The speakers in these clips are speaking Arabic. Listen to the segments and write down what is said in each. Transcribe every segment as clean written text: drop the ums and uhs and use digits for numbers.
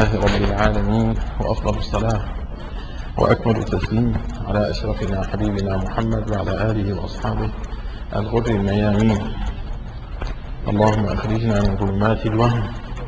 لله رب العالمين، وأفضل الصلاة وأكمل التسليم على أشرفنا حبيبنا محمد وعلى آله وأصحابه الغر الميامين. اللهم أخرجنا من ظلمات الوهم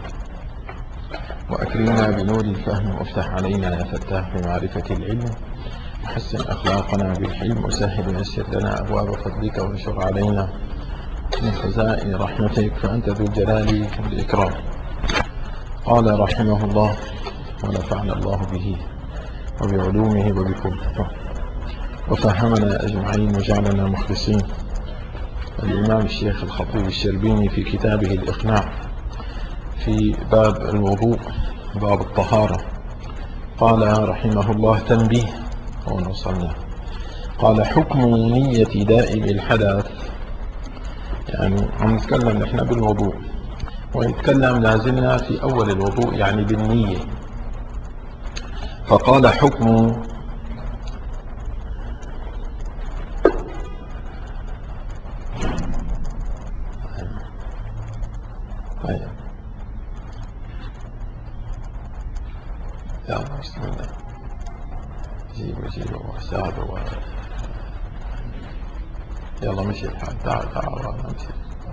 وأكرمنا بنور الفهم، وافتح علينا يا فتاح بمعرفة العلم، وحسن أخلاقنا بالحلم، وسهل ويسر لنا أبواب فضلك، وانشر علينا من خزائن رحمتك، فأنت ذو الجلال والإكرام. قال رحمه الله ونفعنا الله به وبعلومه وبفضله وفهمنا أجمعين وجعلنا مخلصين. الإمام الشيخ الخطيب الشربيني في كتابه الإقناع في باب الوضوء، باب الطهارة، قال رحمه الله: تنبيه. ونوصلنا قال: حكم نية دائم الحدث. يعني عم نتكلم نحن بالوضوء، ونتكلم لازلنا في أول الوضوء يعني بالنية. فقال: حكم يلا بسم الله، جيبوا وساعدوا يلا مشي الحال، تعال نمشي.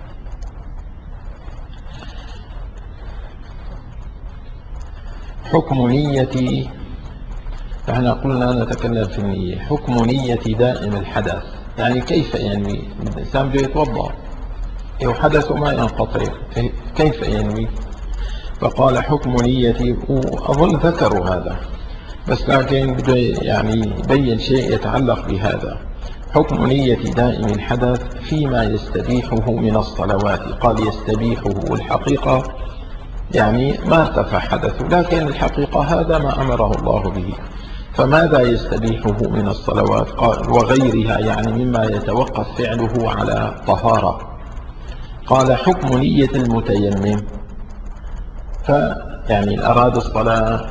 حكم نية، نحن قلنا نتكلم في النية. حكم نية دائم الحدث، يعني كيف ينوي الإنسان بده يتوضأ وحدث ما ينقطع، كيف ينوي؟ فقال: حكم نية، وأظن ذكروا هذا بس لكن بده يعني يبين شيء يتعلق بهذا. حكم نية دائم الحدث فيما يستبيحه من الصلوات. قال يستبيحه، والحقيقة يعني ما ارتفع حدثه، لكن الحقيقة هذا ما أمره الله به. فماذا يستبيحه من الصلوات؟ قال وغيرها، يعني مما يتوقف فعله على طهارة. قال: حكم نية المتيمم، فيعني إن أراد الصلاة،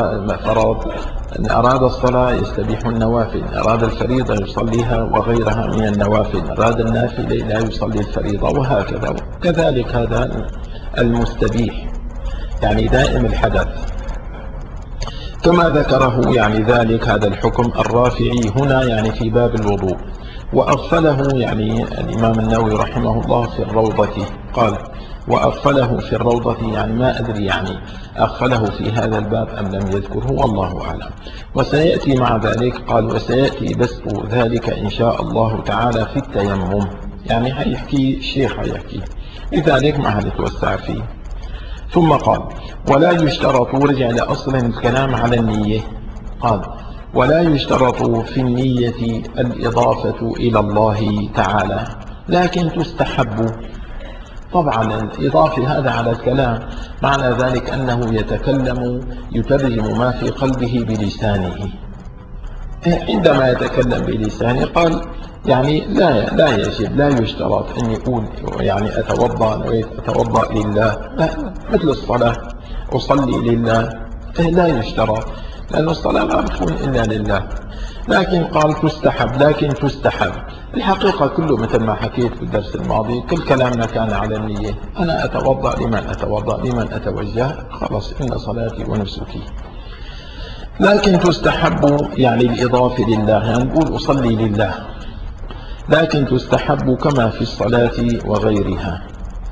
إن أراد الصلاة يستبيح النوافل، إن أراد الفريضة يصليها وغيرها من النوافل، إن أراد النافلة لا يصلي الفريضة، وهكذا. كذلك هذا المستبيح يعني دائم الحدث كما ذكره، يعني ذلك هذا الحكم الرافعي هنا يعني في باب الوضوء. وأغفله يعني الإمام النووي رحمه الله في الروضة، قال: وأغفله في الروضة، يعني ما أدري يعني أغفله في هذا الباب أم لم يذكره، والله أعلم. وسيأتي مع ذلك، قال: وسيأتي بسط ذلك إن شاء الله تعالى في التيمم. يعني هيحكي الشيخ هيحكي، لذلك ما هنتوسع فيه. ثم قال: ولا يشترط، ورجع لأصل الكلام على النية، قال: ولا يشترط في النية الإضافة إلى الله تعالى، لكن تستحب. طبعا الإضافة هذا على الكلام، معنى ذلك أنه يترجم ما في قلبه بلسانه. عندما يتكلم بلسانه قال يعني لا يجب، لا يشترط أن يقول يعني أتوضأ لله، مثل الصلاة أصلي لله، لا يشترط، لأن الصلاة لا تكون إلا لله. لكن قال تستحب، لكن تستحب. الحقيقة كله مثل ما حكيت في الدرس الماضي، كل كلامنا كان على النية. أنا أتوضأ لمن أتوجه، خلاص إن صلاتي ونسكي. لكن تستحب يعني الإضافة لله، يعني نقول أصلي لله، لكن تستحب كما في الصلاة وغيرها.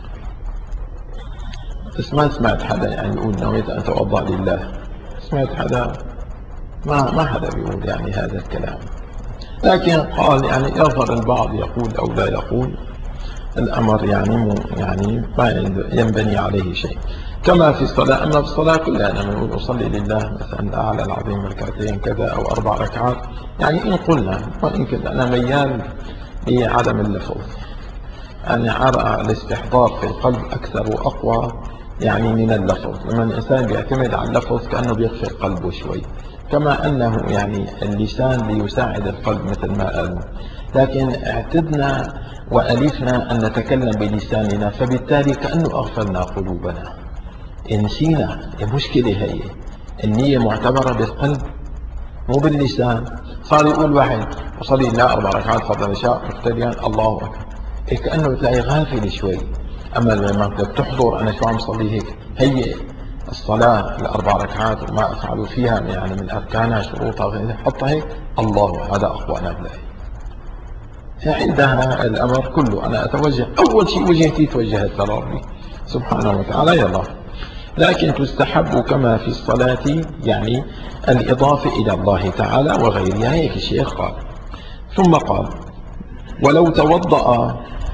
بس ما سمعت حدا يعني يقول نويت أن أتوضأ لله، سمعت حدا؟ ما حدا بيقول يعني هذا الكلام. لكن قال يعني يظهر البعض يقول أو لا يقول، الأمر يعني ما ينبني عليه شيء. كما في الصلاة، أما في الصلاة كلها أنا بنقول أصلي لله مثلا أعلى العظيم ركعتين كذا أو 4 ركعات، يعني إن قلنا، وإن كنت أنا ميال لعدم اللفظ، أنا أرى الاستحضار في القلب أكثر وأقوى يعني من اللفظ. لما الإنسان بيعتمد على اللفظ كأنه بيغفل قلبه شوي، كما أنه يعني اللسان ليساعد القلب مثل ما قالوا، لكن اعتدنا وألفنا أن نتكلم بلساننا، فبالتالي كأنه أغفلنا قلوبنا، نسينا. المشكلة هي النية معتبرة بالقلب مو باللسان. صار يقول واحد وصلي لا 4 ركعات فضل العشاء مقتديا الله أكبر، كأنه تلاقي غافل شوي. أما لما بدك تحضر أنا شو عم صلي هيك، هي الصلاة الأربع ركعات وما أفعل فيها يعني من أركانها شروطها غيرها، حطها هيك الله، هذا أخوانا بالله. عندها الأمر كله أنا أتوجه، أول شيء وجهتي توجهت لربي سبحانه وتعالى يلا. لكن تستحب كما في الصلاة يعني الإضافة إلى الله تعالى وغيرها، هيك الشيخ قال. ثم قال ولو توضأ،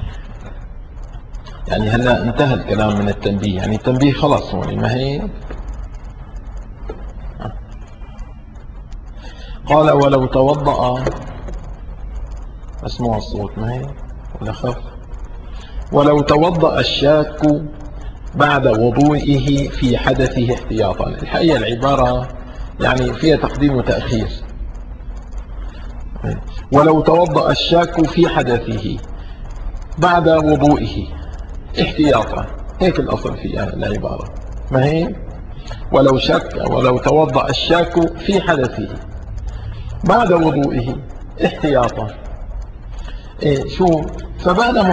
يعني هلا انتهى الكلام من التنبيه، يعني التنبيه خلص هون ما هي. قال ولو توضأ، اسمعوا الصوت ما هي ولا خف. ولو توضأ الشاك بعد وضوئه في حدثه احتياطا، الحقيقة العبارة يعني فيها تقديم وتأخير. ولو توضأ الشاك في حدثه بعد وضوئه احتياطا، هيك الأصل في العبارة ما هي. ولو توضأ الشاك في حدثه بعد وضوئه احتياطا، شو فبان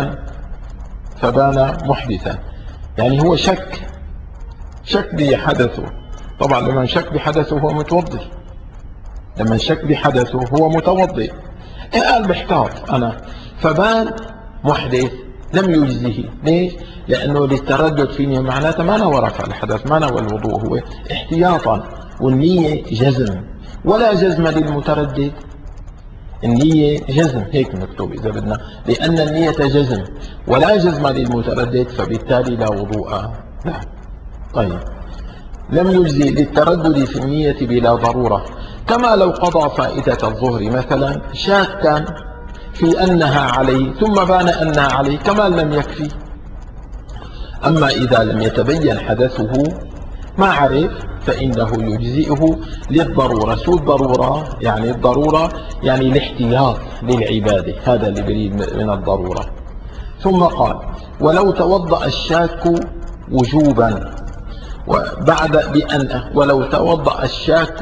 محدثا، يعني هو شك بحدثه. طبعا لما شك بحدثه هو متوضئ، لما شك بحدثه هو متوضئ. قال بحتاط أنا، فبان محدث لم يجزه. ليش؟ لأنه للتردد فيه معناته ما نوى رفع الحدث، ما نوى الوضوء، هو احتياطا، والنية جزم ولا جزم للمتردد. النية جزم، هيك مكتوب إذا بدنا، لأن النية جزم ولا جزم للمتردد، فبالتالي لا وضوء له. طيب لم يجزي للتردد في النية بلا ضرورة، كما لو قضى فائدة الظهر مثلا شاكا في أنها عليه ثم بان أنها عليه، كما لم يكفي. أما إذا لم يتبين حدثه ما عرف فإنه يجزئه للضرورة. شو الضرورة؟ يعني الضرورة يعني الاحتياط للعبادة، هذا اللي بريد من الضرورة. ثم قال ولو توضأ الشاك وجوبا وبعد بأن، ولو توضأ الشاك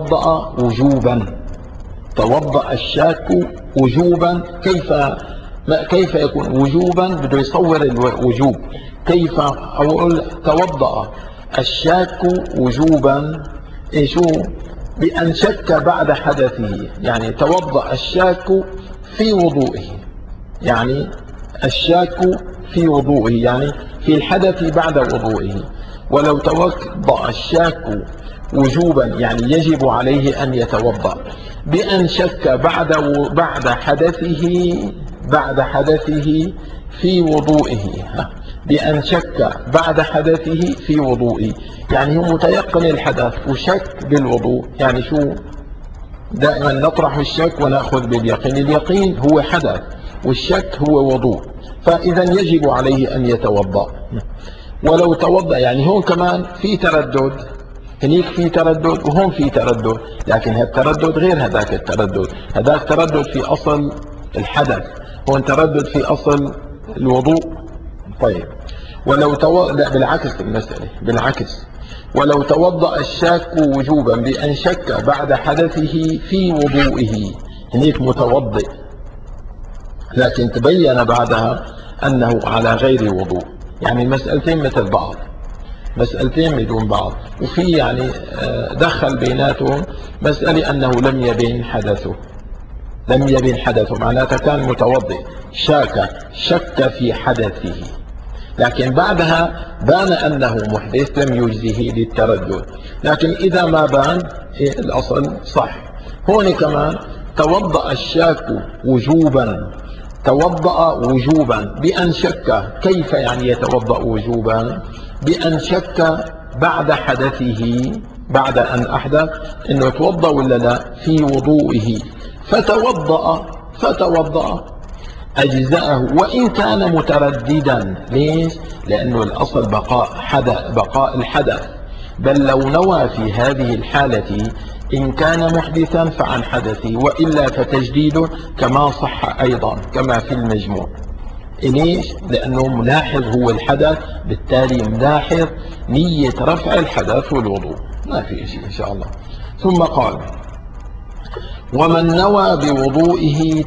توضأ الشاك وجوبا، كيف يكون وجوبا؟ بده يصور الوجوب كيف. أقول توضأ الشاك وجوبا، شو؟ بأن شك بعد حدثه، يعني توضأ الشاك في وضوئه، يعني الشاك في وضوئه يعني في الحدث بعد وضوئه. ولو توضأ الشاك وجوبا يعني يجب عليه أن يتوضأ بأن شك بعد حدثه في وضوئه، بأن شك بعد حدثه في وضوئه، يعني هو متيقن الحدث وشك بالوضوء. يعني شو؟ دائما نطرح الشك ونأخذ باليقين، اليقين هو حدث والشك هو وضوء، فإذا يجب عليه أن يتوضأ. ولو توضأ، يعني هون كمان في تردد، هنيك في تردد وهون في تردد، لكن هالتردد غير هذاك التردد، هذاك تردد في أصل الحدث، هون تردد في أصل الوضوء. طيب لا بالعكس المسألة، بالعكس. ولو توضأ الشاك وجوبا بأن شك بعد حدثه في وضوئه، هنيك متوضئ لكن تبين بعدها أنه على غير وضوء، يعني المسألتين مثل بعض، مسألتين بدون بعض، وفي يعني دخل بيناتهم مسألة أنه لم يبين حدثه، معناتها كان متوضئ شك في حدثه، لكن بعدها بان أنه محدث لم يجزه للتردد. لكن إذا ما بان الأصل صح. هون كمان توضأ الشاك وجوبا بأن شك، كيف يعني يتوضأ وجوبا؟ بأن شك بعد حدثه، بعد أن أحدث إنه يتوضأ ولا لا في وضوئه، فتوضأ أجزأه وإن كان مترددا. ليش؟ لأنه الأصل بقاء الحدث، بل لو نوى في هذه الحالة إن كان محدثا فعن حدثه، وإلا فتجديد كما صح أيضا كما في المجموع. ليش؟ لأنه ملاحظ هو الحدث، بالتالي ملاحظ نية رفع الحدث والوضوء، ما في شيء إن شاء الله. ثم قال ومن نوى بوضوئه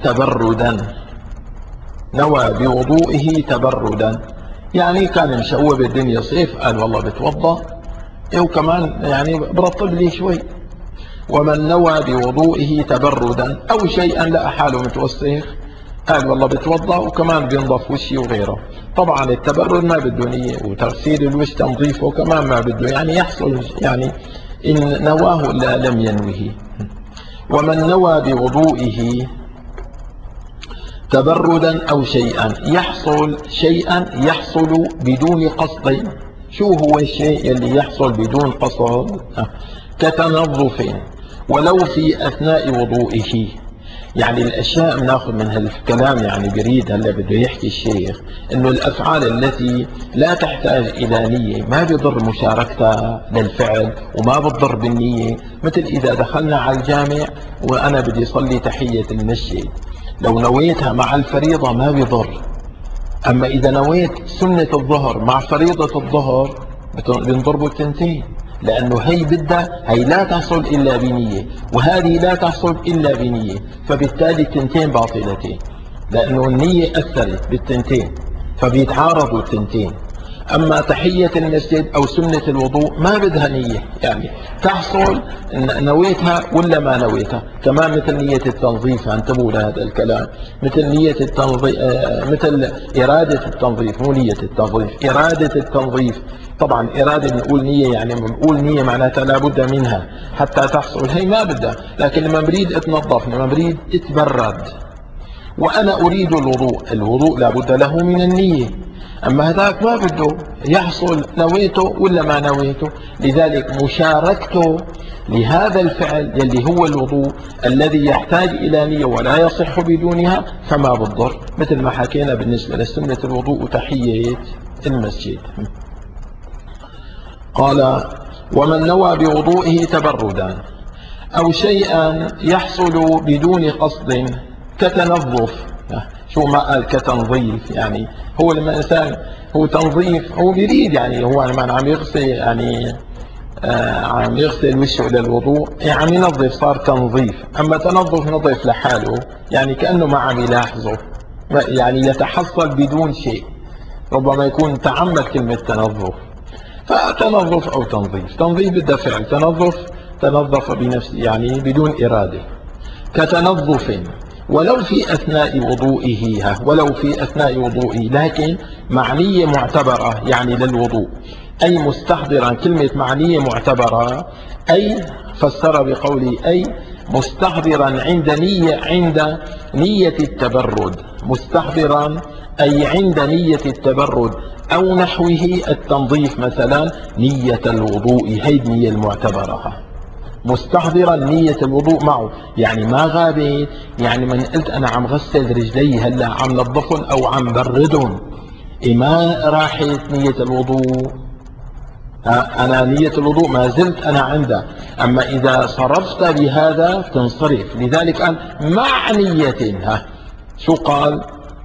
تبردا، يعني كان مشوب الدنيا صيف، قال والله بتوضأ وكمان يعني برطب لي شوي. ومن نوى بوضوئه تبردا أو شيئا، لا حاله متوسخ، قال والله بتوضأ وكمان بينضف وشي وغيره. طبعا التبرد ما بده نية، وتغسيل الوجه تنظيفه كمان ما بده، يعني يحصل يعني إن نواه لا لم ينوه. ومن نوى بوضوئه تبردا أو شيئا، يحصل شيئا يحصل بدون قصد. شو هو الشيء اللي يحصل بدون قصد؟ كتنظف ولو في أثناء وضوئه. يعني الأشياء بناخذ من هالكلام، يعني بريد هلا بده يحكي الشيخ إنه الأفعال التي لا تحتاج إلى نية ما بيضر مشاركتها للفعل وما بتضر بالنية. مثل إذا دخلنا على الجامع وأنا بدي صلي تحية المسجد، لو نويتها مع الفريضة ما بيضر. أما إذا نويت سنة الظهر مع فريضة الظهر بنضربوا التنتين، لأنه هي لا تحصل إلا بنية، وهذه لا تحصل إلا بنية، فبالتالي التنتين باطلتين، لأنه النية أثرت بالتنتين فبيتعارضوا التنتين. أما تحية المسجد أو سنة الوضوء ما بدها نية، يعني تحصل نويتها ولا ما نويتها. كمان مثل نية التنظيف، انتبهوا لهذا الكلام، مثل نية التنظيف، مثل إرادة التنظيف، مو نية التنظيف، إرادة التنظيف. طبعا إرادة بنقول نية، يعني بنقول نية معناتها لابد منها حتى تحصل، هي ما بدها. لكن لما بريد اتنظف، لما بريد اتبرد، وأنا أريد الوضوء لابد له من النية. أما هذاك ما بده يحصل نويته ولا ما نويته. لذلك مشاركته لهذا الفعل يلي هو الوضوء الذي يحتاج إلى نية ولا يصح بدونها فما بتضر، مثل ما حكينا بالنسبة لسنة الوضوء وتحية المسجد. قال: ومن نوى بوضوئه تبردا أو شيئا يحصل بدون قصد كتنظف. شو ما قال كتنظيف؟ يعني هو لما الإنسان هو تنظيف، هو بيريد، يعني هو عم يغسل، يعني عم يغسل وشه للوضوء، يعني عم ينظف، صار تنظيف. أما تنظف نظف لحاله، يعني كأنه ما عم يلاحظه، يعني يتحصل بدون شيء، ربما يكون تعمد كلمة تنظف. فتنظف أو تنظيف، تنظيف بدها فعل، تنظف بنفسه يعني بدون إرادة. كتنظف ولو في أثناء وضوئه، ولو في أثناء وضوئه، لكن معنية معتبرة يعني للوضوء، أي مستحضرا. كلمة معنية معتبرة أي فسر بقوله أي مستحضرا عند نية التبرد، مستحضرا أي عند نية التبرد أو نحوه، التنظيف مثلا نية الوضوء، هي النية المعتبرة. مستحضرا نية الوضوء معه، يعني ما غابت، يعني من قلت أنا عم غسل رجلي هلا عم نظفهم أو عم بردهم، ما راحت نية الوضوء، أنا نية الوضوء ما زلت أنا عندها. أما إذا صرفت بهذا تنصرف. لذلك قال مع نية. شو قال؟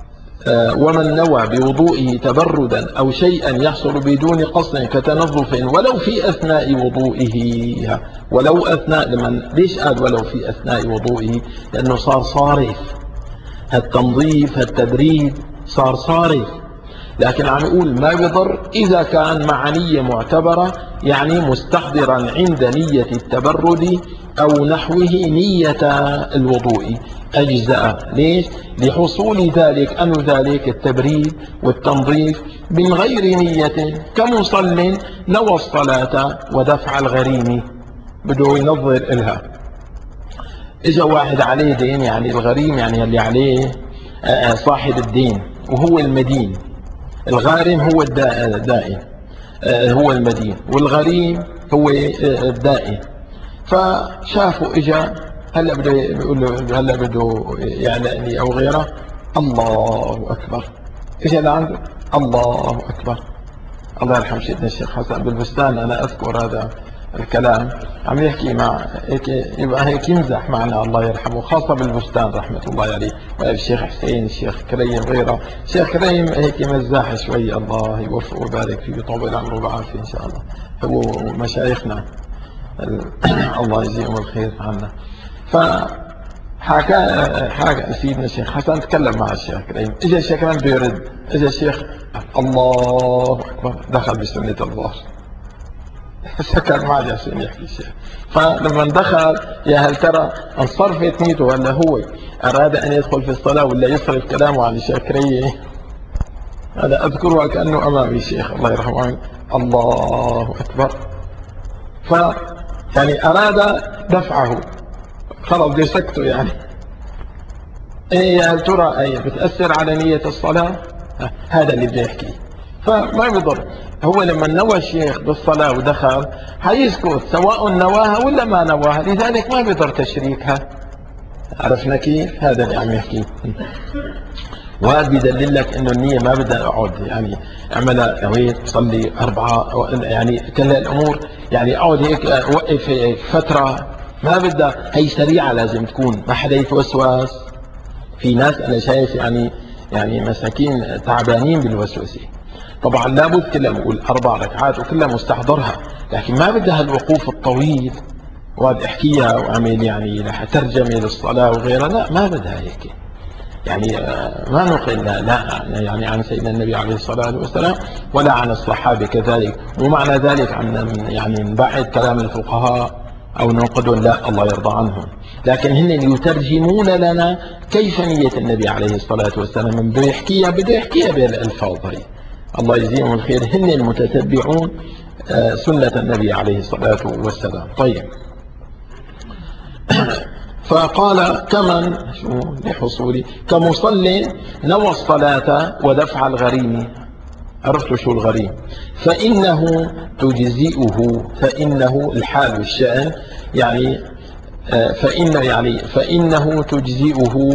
ومن نوى بوضوئه تبردا أو شيئا يحصل بدون قصد كتنظف ولو في أثناء وضوئه. ولو أثناء، ليش قال ولو في أثناء وضوئه؟ لأنه صار صارف، هالتنظيف هالتبريد صار صارف. لكن عم يقول ما بضر إذا كان مع نية معتبرة، يعني مستحضرا عند نية التبرد أو نحوه نية الوضوء أجزاء. ليش؟ لحصول ذلك ذلك التبريد والتنظيف من غير نية، كمصل نوى الصلاة ودفع الغريم، بده ينظر إلها. إجا واحد عليه دين، يعني الغريم يعني اللي عليه صاحب الدين وهو المدين. الغارم هو الدائن، هو المدين، والغريم هو الدائن. فشافوا اجا هلا بده يقول له هلا بده يعلقني او غيره، الله اكبر، اجا لعنده الله اكبر. الله يرحم سيدنا الشيخ حسن بالبستان، انا اذكر هذا الكلام، عم يحكي مع هيك، يبقى هيك يمزح معنا الله يرحمه، خاصة بالبستان رحمة الله عليه، والشيخ حسين، الشيخ كريم غيره. الشيخ كريم هيك مزاح شوي، الله يوفقه ويبارك فيه ويطول عمره وبعافية إن شاء الله، هو مشايخنا الله يجزيهم الخير عنا. حكى سيدنا الشيخ حسن، تكلم مع الشيخ كريم، اجى الشيخ كريم بده يرد، اجى الشيخ الله اكبر دخل بسنة الظهر. سكت ما عاد عشان يحكي شيء. فلما دخل يا هل ترى انصرفت نيته ولا هو أراد أن يدخل في الصلاة ولا يصرف كلامه عن شاكرية؟ هذا أذكره كأنه أمامي شيخ الله يرحمه. الله أكبر. ف يعني أراد دفعه، خلص بده يسكته يعني. إيه يا ترى أي بتأثر على نية الصلاة؟ هذا اللي بده يحكيه. فما بيضر، هو لما نوى الشيخ بالصلاة ودخل حيسكت سواء نواها ولا ما نواها، لذلك ما بيضر تشريكها. عرفنا كيف؟ هذا اللي عم يحكيه. وهذا بدلل لك انه النية ما بدها اقعد يعني اعملها نويت تصلي 4 يعني كل الامور يعني اقعد هيك وقف فترة، ما بدها، هي سريعة لازم تكون، ما حدا يتوسوس. في ناس انا شايف يعني مساكين تعبانين بالوسوسة. طبعا لابد كلها نقول 4 ركعات وكلها مستحضرها، لكن ما بدها الوقوف الطويل وقعد احكيها واعمل يعني ترجمة للصلاة وغيرها، لا ما بدها هيك. يعني ما نقل لا يعني عن سيدنا النبي عليه الصلاة والسلام ولا عن الصحابة كذلك. ومعنى ذلك عن يعني نبعد كلام الفقهاء أو ننقدهم، لا الله يرضى عنهم، لكن هن يترجمون لنا كيف نية النبي عليه الصلاة والسلام. من بده يحكيها بالألفاظ هي، الله يجزيهم الخير، هن المتتبعون سنة النبي عليه الصلاة والسلام. طيب فقال كمن لحصول كمصل نوى الصلاة ودفع الغريم. عرفتوا شو الغريم؟ فإنه تجزئه، فإنه الحال والشأن يعني فإنه تجزئه،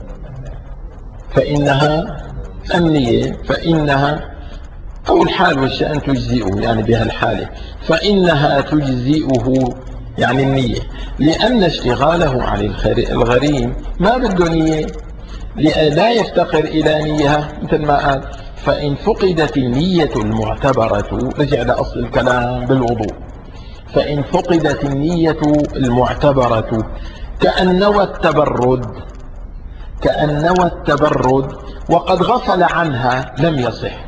فإنها النية، فإنها أو الحال والشأن تجزئه يعني بها الحالة، فإنها تجزئه يعني النية، لأن اشتغاله عن الغريم ما بده نية، لا يفتقر إلى نية. مثل ما قال فإن فقدت النية المعتبرة، رجع لأصل الكلام بالوضوء، فإن فقدت النية المعتبرة كأن نوى التبرد وقد غفل عنها لم يصح.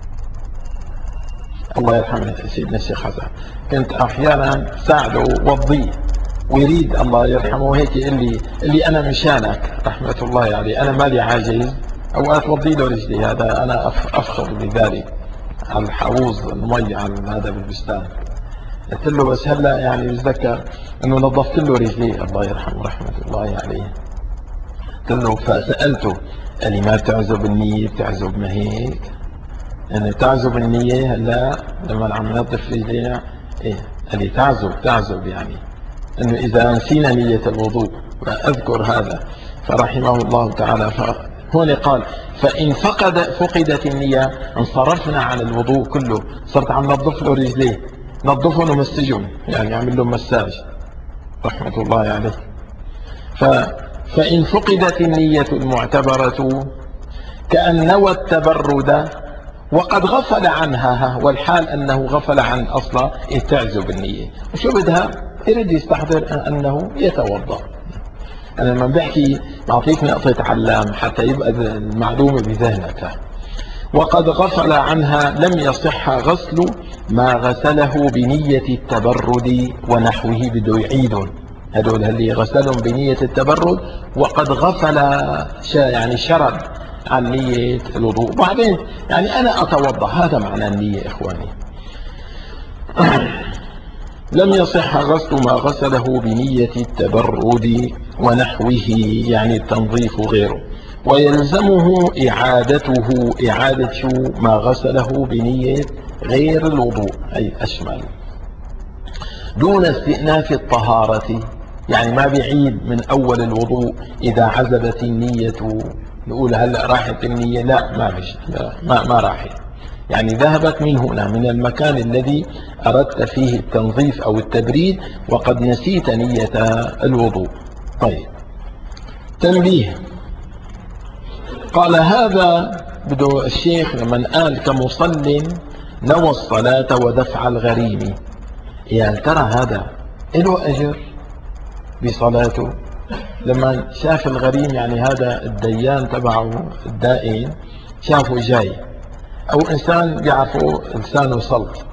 الله يرحمه سيدنا الشيخ حسن، كنت احيانا ساعده وضيه ويريد الله يرحمه هيك اللي انا مشانك رحمه الله عليه، انا مالي عاجز، اوقات وضي له رجلي، هذا انا افخر بذلك على الحوض المي على هذا بالبستان. قلت له بس هلا يعني بتذكر انه نظفت له رجليه الله يرحمه رحمه الله عليه. قلت له فسالته قال لي ما بتعزب النيه؟ بتعزب ما هيك يعني تعزب النية. هلا لما عم ننظف رجلينا ايه قال لي تعزب يعني انه اذا نسينا نية الوضوء، واذكر هذا فرحمه الله تعالى. هون قال فإن فقدت النية انصرفنا عن الوضوء كله، صرت عم نظف له رجليه، نظفهم ومسجهم يعني عمل له مساج رحمة الله عليه. فإن فقدت النية المعتبرة كأن نوى التبرد وقد غفل عنها، والحال أنه غفل عن أصلا تعزب النية، وشو بدها يريد يستحضر أنه يتوضأ. أنا لما بحكي بعطيك نقطة علام حتى يبقى المعلومة بذهنك. وقد غفل عنها لم يصح غسل ما غسله بنية التبرد ونحوه، بده يعيدهم هدول اللي غسلهم بنية التبرد وقد غفل يعني شرد عن نية الوضوء. وبعدين يعني أنا أتوضأ، هذا معنى النية إخواني. لم يصح غسل ما غسله بنية التبرد ونحوه يعني التنظيف غيره، ويلزمه إعادة شو ما غسله بنية غير الوضوء أي أشمل، دون استئناف الطهارة. يعني ما بيعيد من أول الوضوء إذا عزبت النية، نقول هلأ راحت النية، لا ما فيش، ما راحت، يعني ذهبت من هنا من المكان الذي أردت فيه التنظيف أو التبريد وقد نسيت نية الوضوء. طيب تنبيه، قال هذا بده الشيخ لما قال كمصل نوى الصلاة ودفع الغريم، يعني ترى هذا له أجر بصلاته. لما شاف الغريم يعني هذا الديان تبعه الدائن شافه جاي، أو إنسان بيعرفه لسانه سلط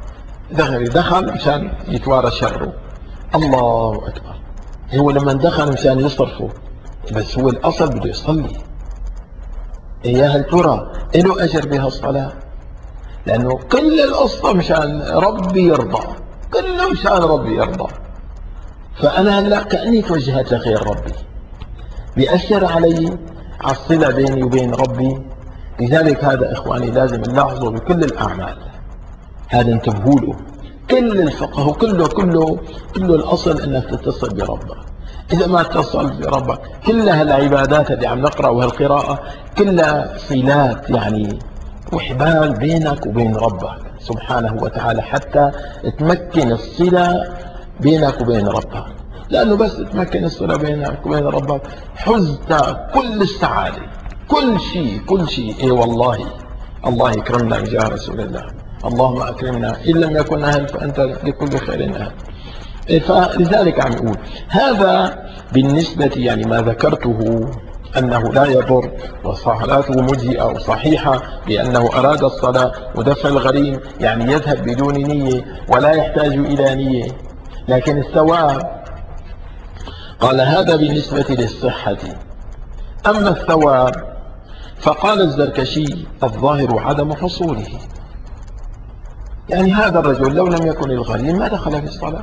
دخل مشان يتوارى شره. الله أكبر. هو لما دخل مشان يصرفه، بس هو الأصل بده يصلي. يا هل ترى له أجر بهالصلاة؟ لأنه كل القصة مشان ربي يرضى، كله مشان ربي يرضى. فأنا هلا كأني توجهت لغير ربي، بيأثر علي على الصلة بيني وبين ربي. لذلك هذا إخواني لازم نلاحظه بكل الأعمال، هذا انتبهوا له. كل الفقه كله الأصل أنك تتصل بربك. إذا ما اتصل بربك، كلها العبادات اللي عم نقرأ وهالقراءة كلها صلات يعني وحبال بينك وبين ربك سبحانه وتعالى، حتى تمكن الصلة بينك وبين ربك. لأنه بس تمكن الصلة بينك وبين ربك حزت كل السعادة، كل شيء. إيه والله الله يكرمنا بجاه رسول الله. اللهم أكرمنا، إن لم يكن أهل فأنت لكل خير أهل. فلذلك عم يقول هذا بالنسبة يعني ما ذكرته أنه لا يضر وصلاته مجزئة وصحيحة لأنه أراد الصلاة ودفع الغريم، يعني يذهب بدون نية ولا يحتاج إلى نية. لكن الثواب قال هذا بالنسبة للصحة. أما الثواب فقال الزركشي الظاهر عدم حصوله، يعني هذا الرجل لو لم يكن الغريم ما دخل في الصلاة،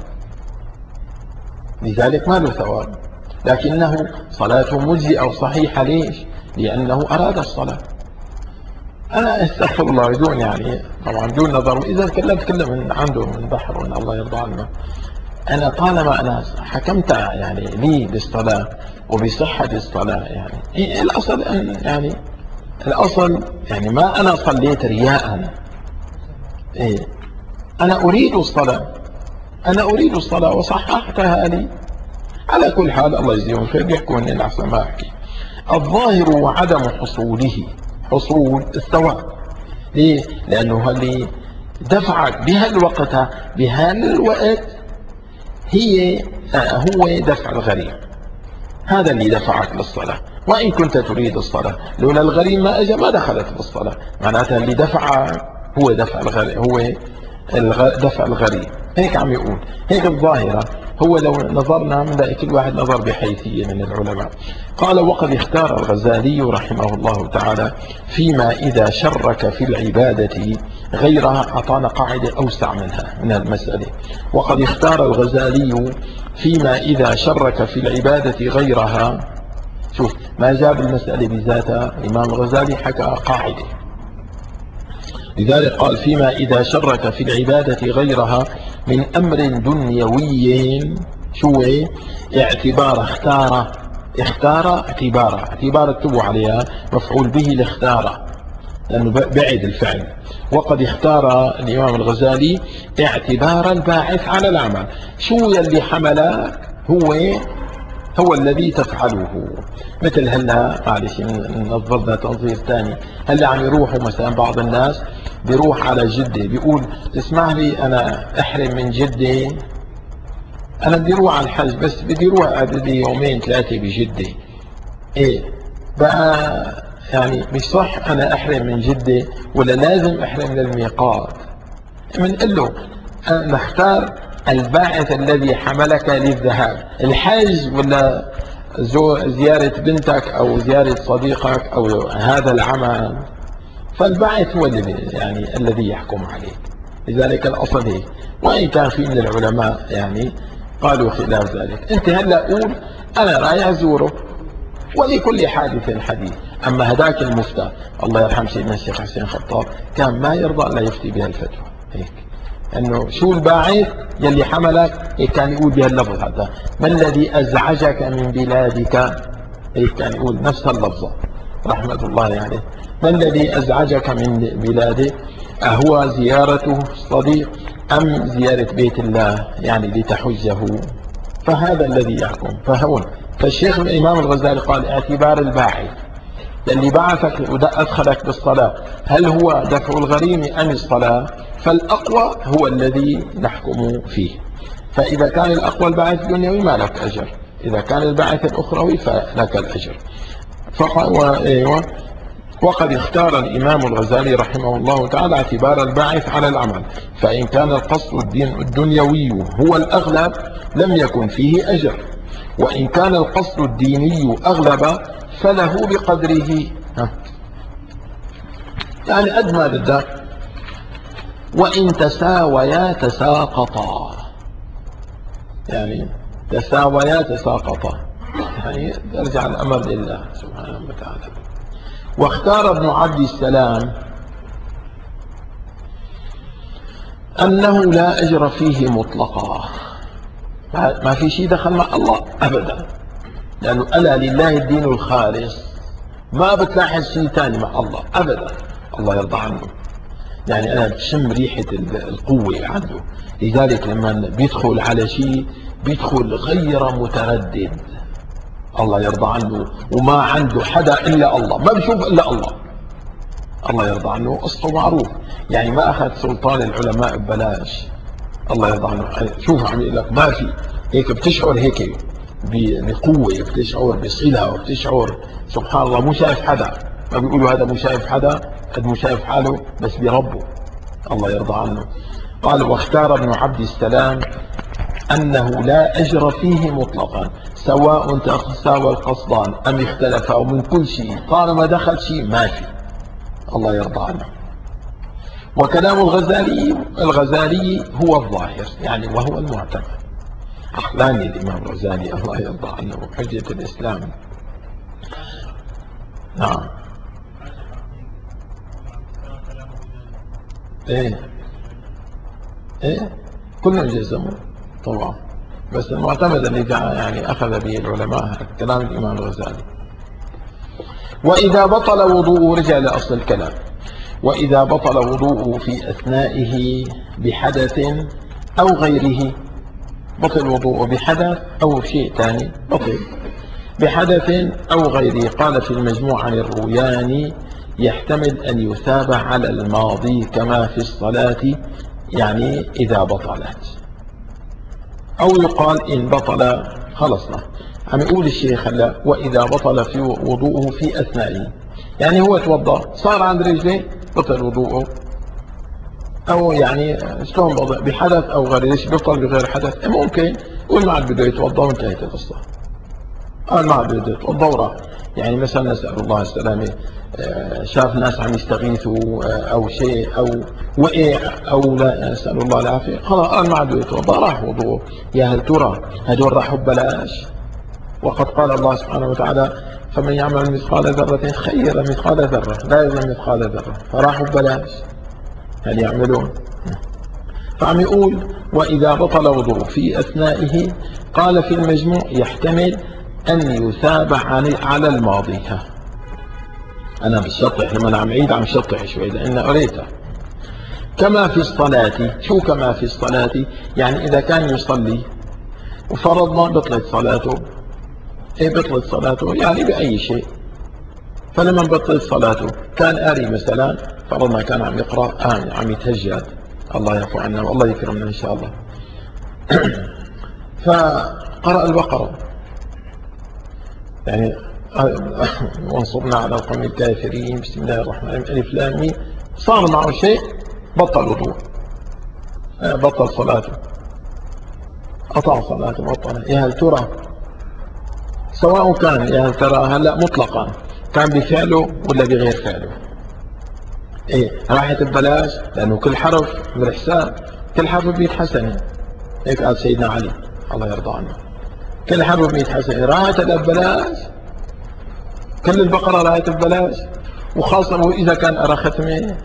لذلك ما له ثواب، لكنه صلاته مجزئة أو صحيحة. ليش؟ لأنه أراد الصلاة. أنا أستغفر الله بدون يعني طبعا بدون نظر، إذا تكلمت من عنده من بحر وإن الله يرضى عنه. أنا طالما أنا حكمت يعني لي بالصلاة وبصحة الصلاة، يعني الأصل أن يعني الأصل يعني ما أنا صليت رياء. إيه، أنا أريد الصلاة وصححتها لي. على كل حال الله يجزيهم خير، بيحكوا إن أحسن ما أحكي. الظاهر وعدم حصوله، حصول الثواب. ليه؟ لأنه اللي دفعك بهالوقت هو دفع الغريم، هذا اللي دفعك للصلاة. وإن كنت تريد الصلاة، لولا الغريم ما أجى ما دخلت بالصلاة، معناتها اللي دفعك هو دفع الغريم. هيك عم يقول، هيك الظاهرة. هو لو نظرنا بنلاقي كل واحد نظر بحيثية من العلماء. قال وقد اختار الغزالي رحمه الله تعالى فيما إذا شرك في العبادة غيرها، أعطانا قاعدة أوسع منها من المسألة. وقد اختار الغزالي فيما إذا شرك في العبادة غيرها، شوف ما جاب المسألة بذاتها، الإمام الغزالي حكى قاعدة. لذلك قال فيما إذا شرك في العبادة غيرها من أمر دنيوي، شو اعتبار اختار اعتبار اكتبوا عليها مفعول به لاختار، لأنه بعد الفعل. وقد اختار الإمام الغزالي اعتبار الباعث على العمل. شو يلي حملك هو الذي تفعله. مثل هلا معلش نظرنا تنظير ثاني، هلا عم يروحوا مثلا بعض الناس بيروح على جدة بيقول تسمح لي أنا أحرم من جدة، أنا بدي أروح على الحج بس بدي أروح أقعد لي يومين ثلاثة بجدة. إيه بقى يعني مش صح أنا أحرم من جدة ولا لازم أحرم للميقات؟ بنقول له نختار الباعث الذي حملك للذهاب، الحج ولا زيارة بنتك أو زيارة صديقك أو هذا العمل. فالباعث هو الذي يحكم عليك. لذلك الأصل هيك، وإن كان في من العلماء يعني قالوا خلاف ذلك. أنت هلا قول أنا رايح أزوره ولكل حادث حديث. أما هداك المفتى الله يرحم سيدنا الشيخ حسين خطاب كان ما يرضى لا يفتي بها الفتوى هيك، انه شو الباعث يلي حملك، هيك كان يقول بهاللفظ هذا ما الذي ازعجك من بلادك، هيك كان يقول نفس اللفظه رحمه الله عليه. ما الذي ازعجك من بلادك، اهو زيارته الصديق ام زياره بيت الله يعني لتحجه؟ فهذا الذي يحكم. فالشيخ الامام الغزالي قال اعتبار الباعث اللي بعثك وأدخلك بالصلاة هل هو دفع الغريم أم الصلاة؟ فالأقوى هو الذي نحكم فيه. فإذا كان الأقوى الباعث الدنيوي ما لك أجر، إذا كان الباعث الأخروي فلك الأجر. وقد اختار الإمام الغزالي رحمه الله تعالى اعتبار الباعث على العمل، فإن كان القصد الدنيوي هو الأغلب لم يكن فيه أجر، وإن كان القصد الديني أغلب فله بقدره. يعني أدمى بالذات. وإن تساويا تساقطا، يعني تساويا تساقطا، يعني يرجع الأمر لله سبحانه وتعالى. واختار ابن عبد السلام أنه لا أجر فيه مطلقا، ما في شيء دخل مع الله أبدا، لأنه ألا لله الدين الخالص، ما بتلاحظ شيء ثاني مع الله أبدا، الله يرضى عنه. يعني أنا بشم ريحة القوة عنده، لذلك لما بيدخل على شيء بيدخل غير متردد، الله يرضى عنه، وما عنده حدا إلا الله، ما بيشوف إلا الله، الله يرضى عنه. قصته معروف، يعني ما أخذ سلطان العلماء ببلاش، الله يرضى عنه. شوف عم يقول لك ما في هيك، بتشعر هيك بقوة، بتشعر بصلة، وبتشعر سبحان الله مو شايف حدا، ما بيقولوا هذا مو شايف حدا، قد مو شايف حاله بس بربه، الله يرضى عنه. قال واختار ابن عبد السلام أنه لا أجر فيه مطلقا، سواء تساوى القصدان أم اختلفا من كل شيء، طالما دخل شيء ما في، الله يرضى عنه. وكلام الغزالي هو الظاهر، يعني وهو المعتمد. عقلاني الإمام الغزالي الله يرضى عنه، حجة الإسلام. نعم. ايه كلهم جزموا طبعا، بس المعتمد اللي يعني أخذ به العلماء كلام الإمام الغزالي. وإذا بطل وضوءه، رجع لأصل الكلام، وإذا بطل وضوءه في أثنائه بحدث أو غيره، بطل وضوءه بحدث أو شيء ثاني، بطل بحدث أو غيره. قال في المجموع عن الروياني يحتمل أن يثاب على الماضي كما في الصلاة، يعني إذا بطلت، أو يقال إن بطل خلصنا. عم يقول الشيخ هلا وإذا بطل في وضوءه في أثنائه، يعني هو توضأ صار عند رجليه بطل وضوءه، أو يعني شلون بحدث أو غير، ليش بطل بغير حدث؟ ممكن يقول ما عاد بده يتوضأ وانتهت القصة، قال ما عاد بده يتوضأ وراح. يعني مثلا نسأل الله السلامة، شاف ناس عم يستغيثوا أو شيء، أو وقع، أو لا نسأل الله العافية، خلاص قال ما عاد بده يتوضأ راح وضوءه. يا هل ترى هدول راحوا ببلاش؟ وقد قال الله سبحانه وتعالى فمن يعمل مثقال ذرة خيرا، مثقال ذرة لا يظلم مثقال ذرة، فراحوا ببلاش هل يعملون؟ فعم يقول وإذا بطل وضوء في أثنائه، قال في المجموع يحتمل أن يثاب على الماضي. أنا بالشطح لما عم عيد عم شطح شوي لأن قريتها. كما في الصلاة، شو كما في الصلاة؟ يعني إذا كان يصلي وفرضنا بطلت صلاته، بطلت صلاته يعني بأي شيء، فلما بطلت صلاته كان قاري مثلا، فرضنا كان عم يقرأ عم يتهجد، الله يعفو عنا والله يكرمنا إن شاء الله، فقرأ البقرة، يعني وانصرنا على القوم الكافرين بسم الله الرحمن الرحيم ألف لام ميم، صار معه شيء بطل وضوء، بطل صلاته، قطع صلاته بطل. يا هل ترى سواء كان، يا هل ترى هلا مطلقا كان بفعله ولا بغير فعله؟ راحت ببلاش، لأنه كل حرف من الحساب، كل حرف ب100 حسنة، هيك قال سيدنا علي الله يرضى عنه، كل حرف ب100 حسنة، راحت ببلاش، كل البقرة راحت ببلاش. وخاصة إذا كان أرى ختمة،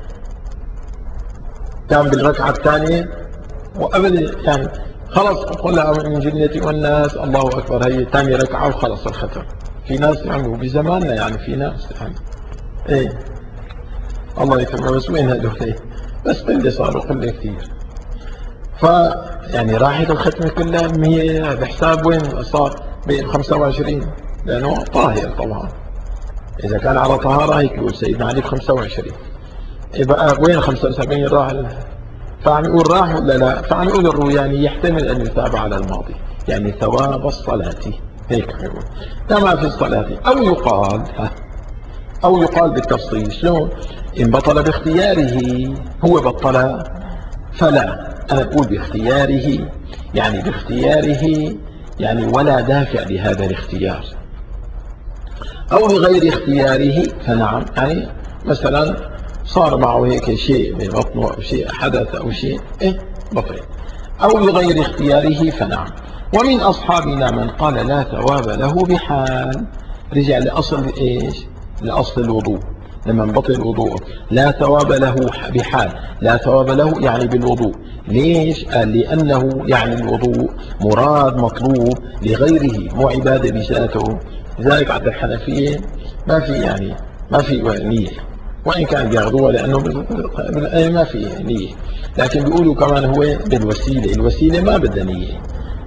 كان بالركعة الثانية وقبل يعني خلص قل من جنة والناس الله أكبر، هي ثاني ركعة وخلص الختم. في ناس يعملوا بزماننا، يعني في ناس يعني الله يكرمه، بس وين هدول؟ بس قلة صاروا قلة كثير، يعني راحت الختمة كلها، هي بحساب وين صار ب 25، لأنه طاهر طبعا، إذا كان على طهارة هيك يقول سيدنا علي ب 25، يبقى وين 75 راح؟ فعم يقول راح ولا لا؟ فعم يقول الروياني يحتمل أن يثاب على الماضي، يعني ثواب الصلاة، هيك يقول كما في الصلاة. أو يقال أو يقال بالتفصيل. شلون؟ إن بطل باختياره، هو بطل فلا. أنا أقول باختياره، يعني باختياره يعني ولا دافع لهذا الاختيار. أو بغير اختياره فنعم، يعني مثلا صار معه هيك شيء ببطنه أو شيء حدث أو شيء بطل. أو بغير اختياره فنعم. ومن أصحابنا من قال لا ثواب له بحال. رجع لأصل إيش؟ لأصل الوضوء. لما بطل وضوءه لا ثواب له بحال. لا ثواب له يعني بالوضوء. ليش؟ قال لأنه يعني الوضوء مراد مطلوب لغيره، مو عبادة بذاته. لذلك عند الحنفية ما في يعني ما في نية، وإن كان بياخذوها لأنه بالآية ما في نية، لكن بيقولوا كمان هو بالوسيلة. الوسيلة ما بدها نية،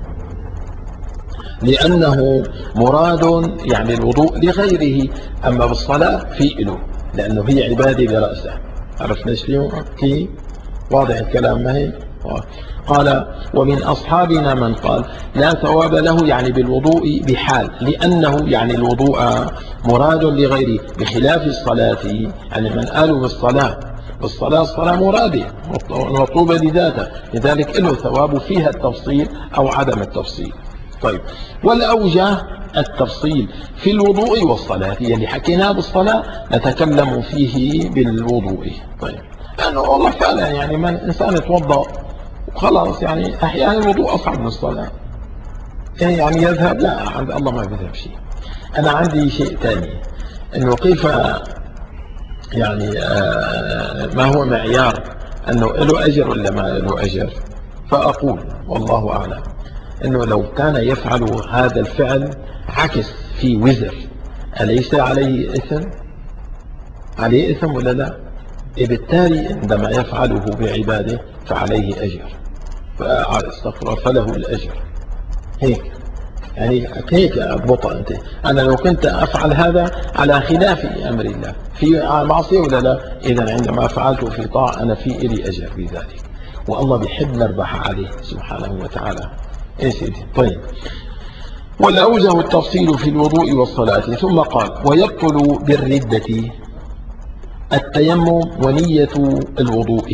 لأنه مراد يعني الوضوء لغيره. أما بالصلاة في له، لأنه هي عبادة برأسه. عرفنا شلون؟ كيف؟ واضح الكلام ما هي؟ قال ومن أصحابنا من قال لا ثواب له يعني بالوضوء بحال، لأنه يعني الوضوء مراد لغيره، بخلاف الصلاة. يعني من قالوا بالصلاة الصلاة مرادة مطلوبة لذاتها، لذلك له ثواب فيها التفصيل أو عدم التفصيل. طيب، والأوجه التفصيل في الوضوء والصلاة، اللي حكيناه بالصلاة نتكلم فيه بالوضوء. طيب، لأنه والله فعلا يعني من إنسان يتوضأ وخلاص، يعني أحيانا الوضوء أصعب من الصلاة، يعني يذهب، لا عند الله ما بيذهب شيء. أنا عندي شيء ثاني، أنه كيف يعني ما هو معيار أنه له أجر ولا ما له أجر؟ فأقول والله أعلم أنه لو كان يفعل هذا الفعل عكس في وزر، أليس عليه إثم؟ عليه إثم ولا لا؟ بالتالي عندما يفعله بعباده فعليه أجر، فاستغفر فله الأجر. هيك يعني هيك أضبطها أنت. أنا لو كنت أفعل هذا على خلاف أمر الله في معصية ولا لا، إذا عندما فعلته في طاعة أنا في إلي أجر بذلك، والله بيحب نربح عليه سبحانه وتعالى. إيه سيدي؟ طيب، والأوجه التفصيل في الوضوء والصلاة. ثم قال ويبطل بالردة التيمم ونية الوضوء.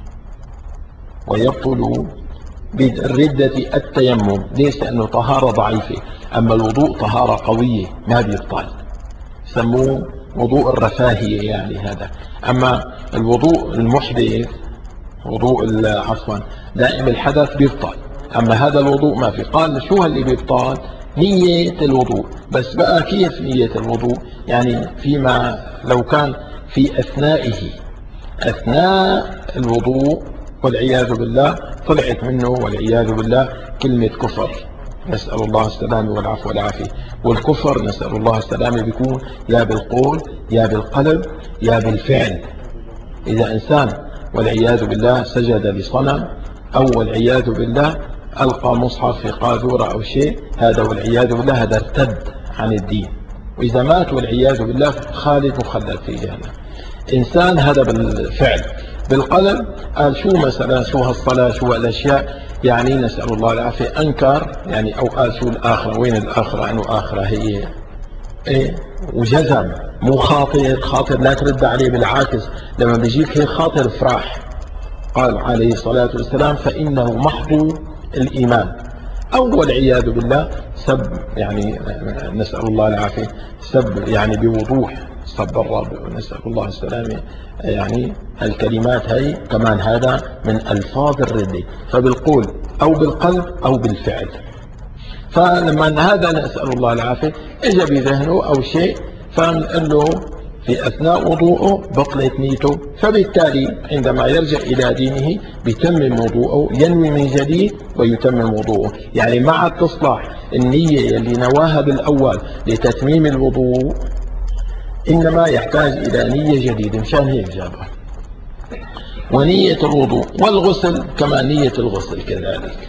ويبطل بالردة التيمم، ليس أنه طهارة ضعيفة، أما الوضوء طهارة قوية ما بيبطل، سموه وضوء الرفاهية يعني هذا. أما الوضوء المحدث وضوء عفوا دائم الحدث بيبطل، أما هذا الوضوء ما في. قال شو اللي بيبطل؟ نية الوضوء. بس بقى كيف نية الوضوء؟ يعني فيما لو كان في أثناء الوضوء والعياذ بالله طلعت منه والعياذ بالله كلمة كفر، نسأل الله السلامة والعفو والعافية. والكفر نسأل الله السلامة بيكون يا بالقول يا بالقلب يا بالفعل. إذا إنسان والعياذ بالله سجد لصنم، أو والعياذ بالله ألقى مصحف في قاذورة أو شيء، هذا والعياذ بالله هذا ارتد عن الدين، وإذا مات والعياذ بالله خالد مخلد في جهنم. إنسان هذا بالفعل. بالقلب قال شو مثلا شو هالصلاة شو الأشياء، يعني نسأل الله العافية أنكر، يعني أو قال شو الآخرة، وين الآخرة، أنه آخرة هي إيه، وجزم مو خاطر لا ترد عليه، بالعكس لما بيجيك هيك خاطر افرح. قال عليه الصلاة والسلام فإنه محض الإيمان. أو والعياذ بالله سب، يعني نسأل الله العافية، سب يعني بوضوح سب الرب، نسأل الله السلامة. يعني الكلمات هي كمان هذا من ألفاظ الردة، فبالقول أو بالقلب أو بالفعل. فلما هذا نسأل الله العافية اجى بذهنه أو شيء، فنقول له في أثناء وضوءه بطلت نيته، فبالتالي عندما يرجع إلى دينه بيتمم وضوءه، ينوي من جديد ويتمم وضوءه. يعني مع استصلاح النية اللي نواها بالأول لتتميم الوضوء، إنما يحتاج إلى نية جديدة، مشان هيك جابها. ونية الوضوء والغسل كما نية الغسل كذلك.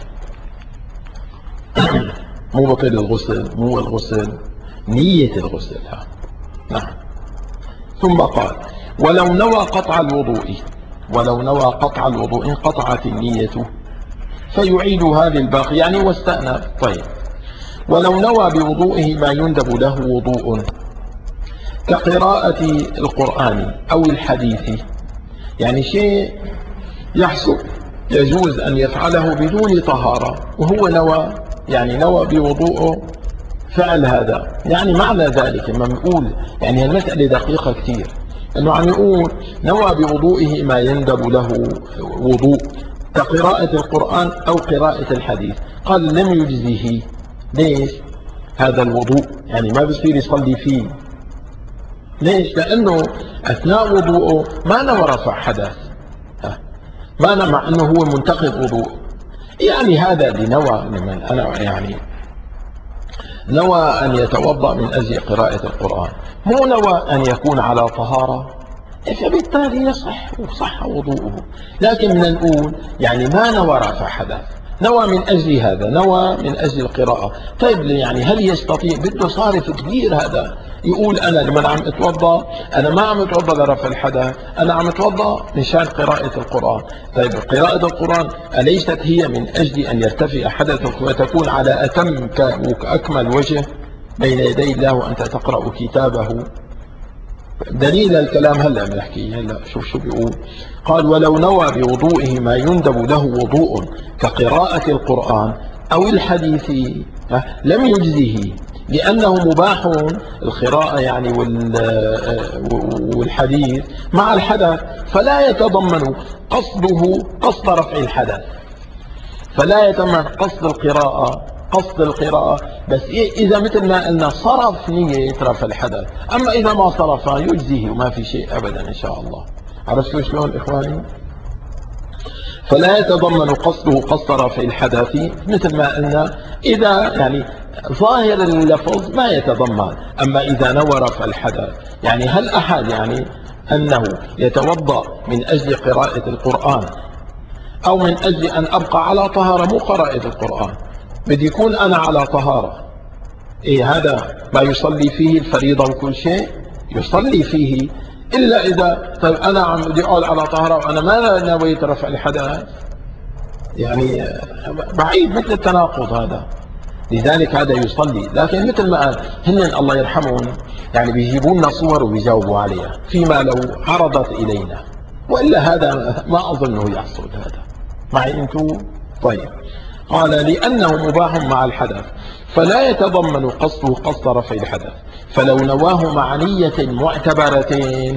مو بطل الغسل، مو الغسل، نية الغسل. نعم. ثم قال ولو نوى قطع الوضوء، ولو نوى قطع الوضوء انقطعت النية فيعيد هذه الباقي، يعني واستأنف. طيب، ولو نوى بوضوئه ما يندب له وضوء كقراءة القرآن أو الحديث، يعني شيء يحصل يجوز أن يفعله بدون طهارة وهو نوى، يعني نوى بوضوءه فعل هذا. يعني معنى ذلك لما نقول يعني المسألة دقيقة كثير، أنه عم يقول نوى بوضوئه ما يندب له وضوء كقراءة القرآن أو قراءة الحديث، قال لم يجزه. ليش هذا الوضوء؟ يعني ما بصير يصلي فيه. ليش؟ لأنه أثناء وضوءه ما نوى رفع حدث، ما نوى، مع أنه هو منتقد وضوء. يعني هذا لنوى لمن أنا يعني نوى أن يتوضأ من أجل قراءة القرآن، مو نوى أن يكون على طهارة، فبالتالي يصح وصح وضوءه. لكن من نقول يعني ما نوى رفع حدث، نوى من أجل هذا، نوى من أجل القراءة. طيب يعني هل يستطيع؟ بده صارف كبير هذا، يقول أنا لما عم أتوضأ أنا ما عم أتوضأ لرفع الحدث، أنا عم أتوضأ مشان قراءة القرآن. طيب قراءة القرآن أليست هي من أجل أن يرتفع حدثك وتكون على أتم وأكمل وجه بين يدي الله وأنت تقرأ كتابه؟ دليل الكلام هلا بنحكي، هلا شوف بيقول. قال ولو نوى بوضوئه ما يندب له وضوء كقراءة القرآن أو الحديث لم يجزه، لأنه مباح القراءة يعني والحديث مع الحدث، فلا يتضمن قصده قصد رفع الحدث، فلا يتم قصد القراءة بس إذا مثل ما قلنا صرف نية رفع الحدث. أما إذا ما صرفها يجزيه وما في شيء أبدا إن شاء الله. عرفتوا شلون إخواني؟ فلا يتضمن قصده قصد رفع الحدث، مثل ما قلنا إذا يعني ظاهر اللفظ ما يتضمن. أما إذا نوى رفع الحدث، يعني هل أحد يعني أنه يتوضأ من أجل قراءة القرآن أو من أجل أن أبقى على طهارة، مو قراءة القرآن، بدي يكون أنا على طهارة، هذا ما يصلي فيه الفريضة وكل شيء يصلي فيه، إلا إذا طيب أنا عم بدي أقعد على طهارة وأنا ما نويت رفع الحدث، يعني بعيد، مثل التناقض هذا. لذلك هذا يصلي. لكن مثل ما قال هن الله يرحمهم يعني بيجيبوا لنا صور وبيجاوبوا عليها فيما لو عرضت إلينا، وإلا هذا ما أظنه يحصل. هذا معي أنتم؟ طيب. قال لأنه مباح مع الحدث فلا يتضمن قصده قصد رفع الحدث، فلو نواه مع نية معتبرة،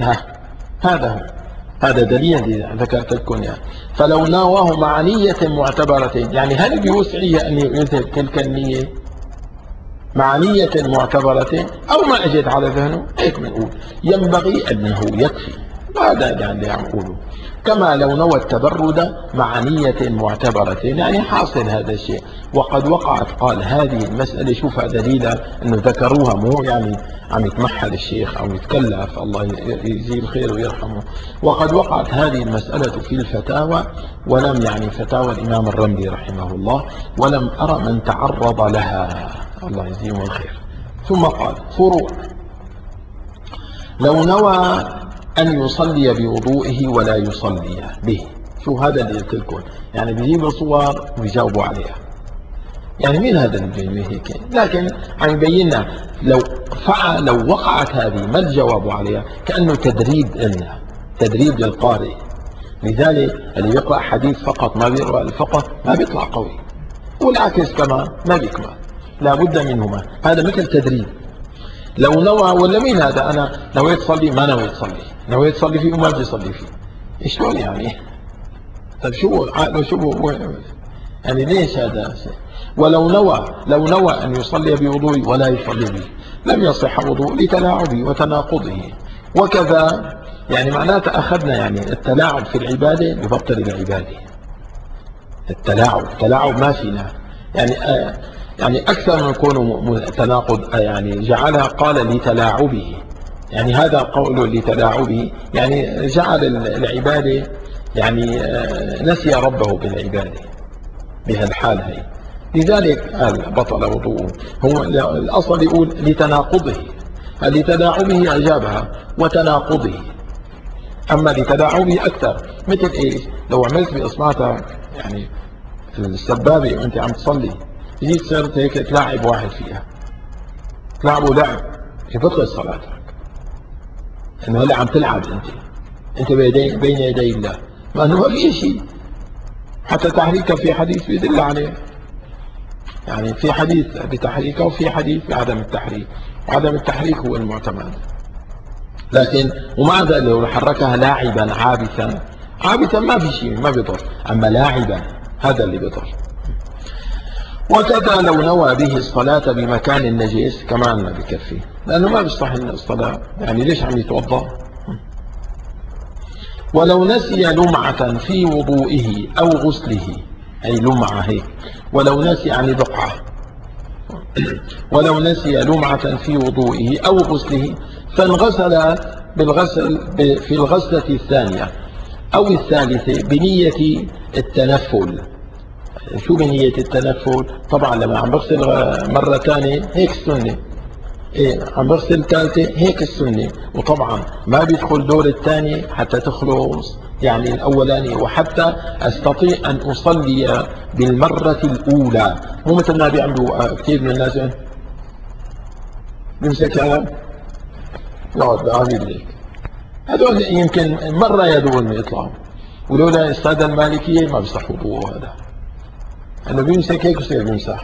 هذا دليل ذكرت لكم يعني. فلو نواه مع نية معتبرة، يعني هل بوسعه أن يذهب تلك النية مع نية معتبرة أو ما أجد على ذهنه؟ هيك بنقول ينبغي أنه يكفي. هذا يعني عم أقوله. كما لو نوى التبرد مع نية معتبرة، يعني حاصل هذا الشيء. وقد وقعت، قال هذه المسألة شوفها دليلة أنه ذكروها، مو يعني عم يتمحل الشيخ أو يتكلف، الله يجزيه الخير ويرحمه. وقد وقعت هذه المسألة في الفتاوى، ولم يعني فتاوى الإمام الرملي رحمه الله، ولم أرى من تعرض لها، الله يجزيهم الخير. ثم قال فروع. لو نوى أن يصلي بوضوئه ولا يصلي به، شو هذا اللي قلت لكم، يعني بيجيبوا صور ويجاوبوا عليها. يعني مين هذا اللي بيجيب هيك؟ لكن عم يبيننا لو وقعت هذه ما الجواب عليها؟ كأنه تدريب لنا، تدريب للقارئ. لذلك اللي يقرأ حديث فقط ما بيقرأ الفقه ما بيطلع قوي، والعكس كمان ما بيكمل، لا بد منهما. هذا مثل تدريب. لو نوى، ولا مين هذا أنا نويت صلي ما نويت صلي، نويت صلي فيه وما بدي صلي فيه، شلون يعني؟ طيب شو عقله شو يعني ليش هذا؟ لو نوى أن يصلي بوضوء ولا يصلي به لم يصح وضوء لتلاعبه وتناقضه. وكذا يعني معناته أخذنا يعني التلاعب في العبادة يبطل العبادة. التلاعب ما فينا يعني أكثر من كونه تناقض، يعني جعلها قال لتلاعبه، يعني هذا قول لتلاعبه، يعني جعل العبادة يعني نسي ربه بالعبادة بهالحال هي. لذلك قال بطل وضوءه. هو الأصل يقول لتناقضه، لتلاعبه أجابها وتناقضه. أما لتلاعبه أكثر، مثل إيش؟ لو عملت بإصبعتك يعني السبابة وأنت عم تصلي، جيت صرت هيك تلاعب واحد فيها، تلعبه لعب، يبطل صلاتك. انه هلا عم تلعب انت بين يدي الله، ما انه ما في شيء. حتى تحريكه في حديث بيدل عليه، يعني في حديث بتحريكه وفي حديث بعدم التحريك، وعدم التحريك هو المعتمد. لكن ومع ذلك لو حركها لاعبا عابثا ما في شيء، ما بيضر. اما لاعبا هذا اللي بيضر. وكذا لو نوى به الصلاة بمكان نجس كمان ما بكفي، لأنه ما بيصح الصلاة، يعني ليش عم يتوضأ؟ ولو نسي لمعة في وضوئه أو غسله، أي لمعة هيك، ولو نسي يعني بقعة، ولو نسي لمعة في وضوئه أو غسله فانغسل في الغسلة الثانية أو الثالثة بنية التنفل. شو بنية التنفل؟ طبعا لما عم بغسل مرة ثانية هيك السنة، عم بغسل ثالثة هيك السنة. وطبعا ما بيدخل دور الثاني حتى تخلص يعني الأولاني، وحتى أستطيع أن أصلي بالمرة الأولى، مو مثل ما بيعملوا كثير من الناس بيمسك يقعد بعمل هيك. هذول يمكن مرة يدون يطلعوا، ولولا السادة المالكية ما بيصح وضوءه هذا، أنه بيمسك هيك بصير بيمسح،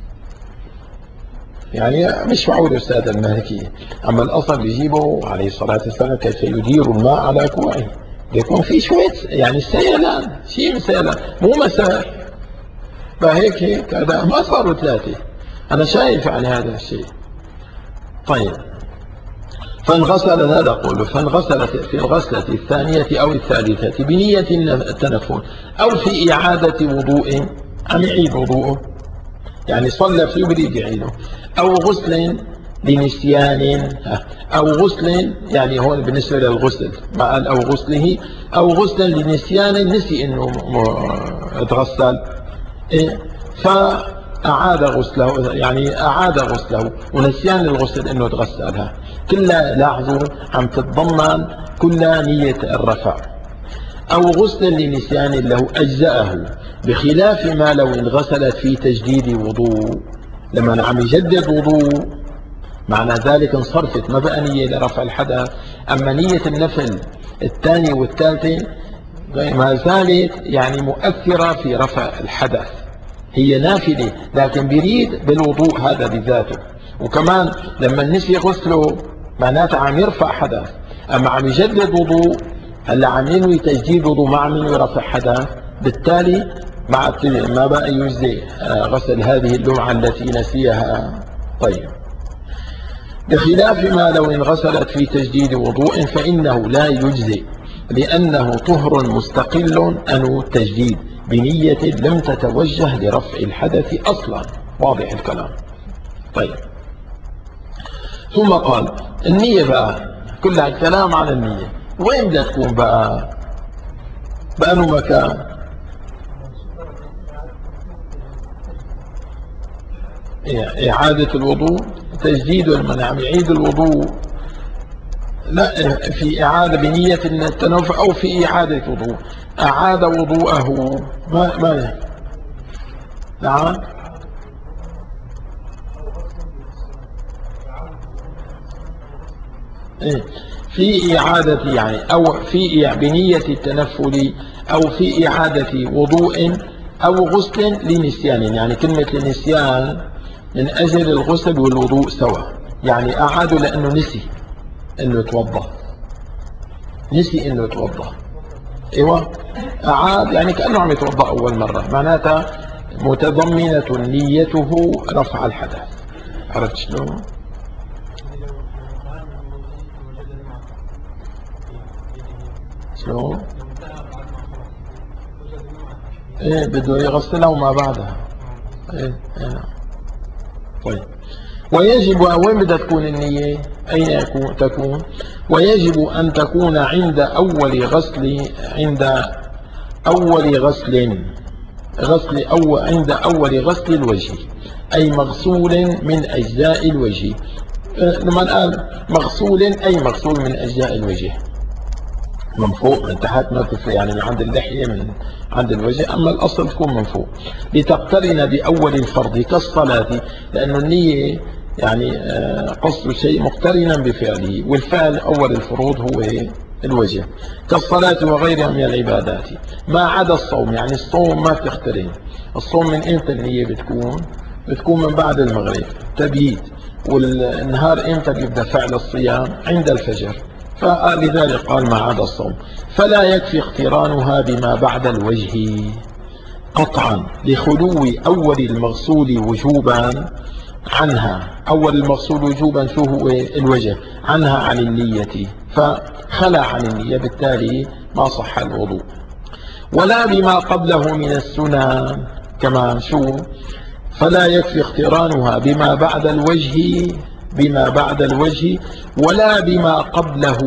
يعني مش معقول السادة المالكية. أما الأصل بيجيبه عليه الصلاة والسلام كيف يدير الماء على كوعه، بيكون في شوية يعني سيلان، شيء من سيلان مو مسار، فهيك هذا ما صاروا ثلاثة. أنا شايف يعني هذا الشيء. طيب فانغسل، هذا قوله فانغسل في الغسلة الثانية أو الثالثة بنية التنفل أو في إعادة وضوء، عم يعيد وضوءه يعني صلى فيه بريد يعيده، أو غسل لنسيان، أو غسل يعني هون بالنسبة للغسل ما قال أو غسله، أو غسل لنسيان، نسي إنه اتغسل فأعاد غسله، يعني أعاد غسله، ونسيان الغسل إنه تغسلها كلها لاحظوا عم تتضمن كلها نية الرفع. أو غسل لنسيان له أجزأه، بخلاف ما لو انغسلت في تجديد وضوء، لما عم يجدد وضوء معنى ذلك انصرفت، ما بقى نية لرفع الحدث. أما نية النفل الثاني والثالثة ما زالت يعني مؤثرة في رفع الحدث، هي نافلة لكن بريد بالوضوء هذا بذاته. وكمان لما نسي غسله معناته عم يرفع حدث، أما عم يجدد وضوء هلا عم ينوي تجديد وضوء، ما عم ينوي رفع حدث، بالتالي ما بقى يجزي غسل هذه اللمعة التي نسيها. طيب بخلاف ما لو انغسلت في تجديد وضوء فإنه لا يجزي، لأنه طهر مستقل عن التجديد بنية لم تتوجه لرفع الحدث أصلا. واضح الكلام؟ طيب ثم قال النية بقى كلها الكلام عن النية، وين بدها تكون بقى؟ بأنه مكان؟ إعادة الوضوء، تجديد من عم يعيد الوضوء، لا في إعادة بنية التنفل أو في إعادة وضوء، أعاد وضوءه ما نعم في إعادة يعني أو في بنية التنفل أو في إعادة وضوء أو غسل لنسيان، يعني كلمة لنسيان من أجل الغسل والوضوء سوا، يعني أعادوا لأنه نسي إنه يتوضأ، نسي إنه يتوضأ، ايوه اعاد يعني كانه عم يتوضا اول مره، معناتها متضمنه نيته رفع الحدث. عرفت شلون؟ شلون؟ ايه بده يغسلها وما بعدها. ايه نعم. طيب ويجب وين بدها تكون النية؟ أين تكون؟ ويجب أن تكون عند أول غسل، عند أول غسل الوجه، أي مغسول من أجزاء الوجه. لما قال مغسول أي مغسول من أجزاء الوجه، من فوق من تحت ما تفرق، يعني من عند اللحية من عند الوجه، أما الأصل تكون من فوق، لتقترن بأول الفرض كالصلاة، لأن النية يعني قصد الشيء مقترنا بفعله، والفعل أول الفروض هو الوجه، كالصلاة وغيرها من العبادات، ما عدا الصوم. يعني الصوم ما بتقترن. الصوم من امتى النية بتكون من بعد المغرب تبييت، والنهار امتى بيبدأ فعل الصيام؟ عند الفجر. فلذلك قال ما عدا الصوم. فلا يكفي اقترانها بما بعد الوجه قطعا لخلو أول المغسول وجوبا عنها. أول المغسول وجوبا شو هو؟ الوجه، عنها عن النية، فخلع عن النية، بالتالي ما صح الوضوء. ولا بما قبله من السنن كمان شو؟ فلا يكفي اقترانها بما بعد الوجه ولا بما قبله،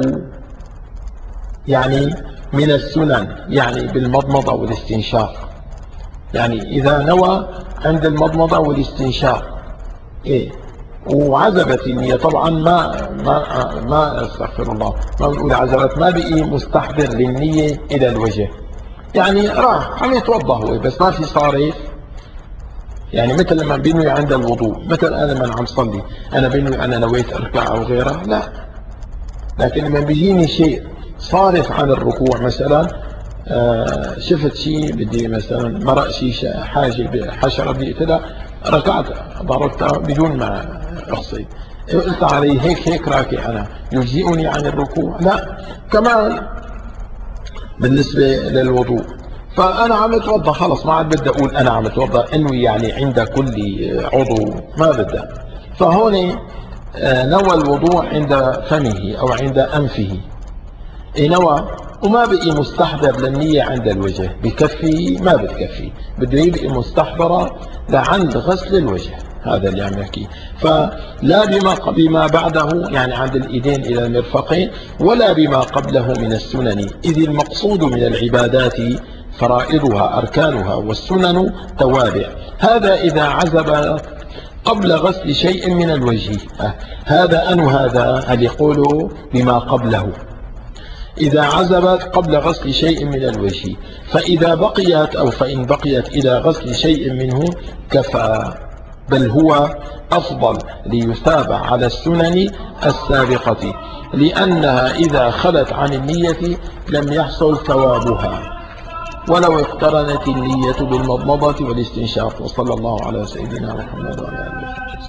يعني من السنن، يعني بالمضمضة والاستنشاق. يعني إذا نوى عند المضمضة والاستنشاق وعزبت النية، طبعا ما استغفر الله، ما بنقول عزبت، ما بقي مستحضر للنية إلى الوجه، يعني راح عم يتوضا هو بس ما في صارف. يعني مثل لما بينوي عند الوضوء، مثل انا لما عم صلي انا بينوي انا نويت اركع او غيره، لا. لكن لما بيجيني شيء صارف عن الركوع، مثلا شفت شيء بدي مثلا مرق شيء حاجه حشره بدي اقتلها، ركعت ضربتها بدون ما اقصد، قلت علي هيك راكع انا، يجزئني عن الركوع؟ لا. كمان بالنسبة للوضوء، فأنا عم أتوضأ خلص، ما عاد بدي أقول أنا عم أتوضأ إنه يعني عند كل عضو، ما بدي. فهون نوى الوضوء عند فمه أو عند أنفه، نوى وما بقي مستحضر للنية عند الوجه، بكفي ما بتكفي، بده يبقي مستحضرة لعند غسل الوجه. هذا اللي عم يحكي. فلا بما بعده، يعني عند الإيدين إلى المرفقين، ولا بما قبله من السنن، إذ المقصود من العبادات فرائضها أركانها، والسنن توابع. هذا إذا عزب قبل غسل شيء من الوجه. هذا هل يقول بما قبله إذا عزبت قبل غسل شيء من الوجه، فإن بقيت إلى غسل شيء منه كفى، بل هو أفضل ليثاب على السنن السابقة، لأنها إذا خلت عن النية لم يحصل ثوابها، ولو اقترنت النية بالمضمضة والاستنشاق. وصلى الله على سيدنا محمد وعلى آله وسلم.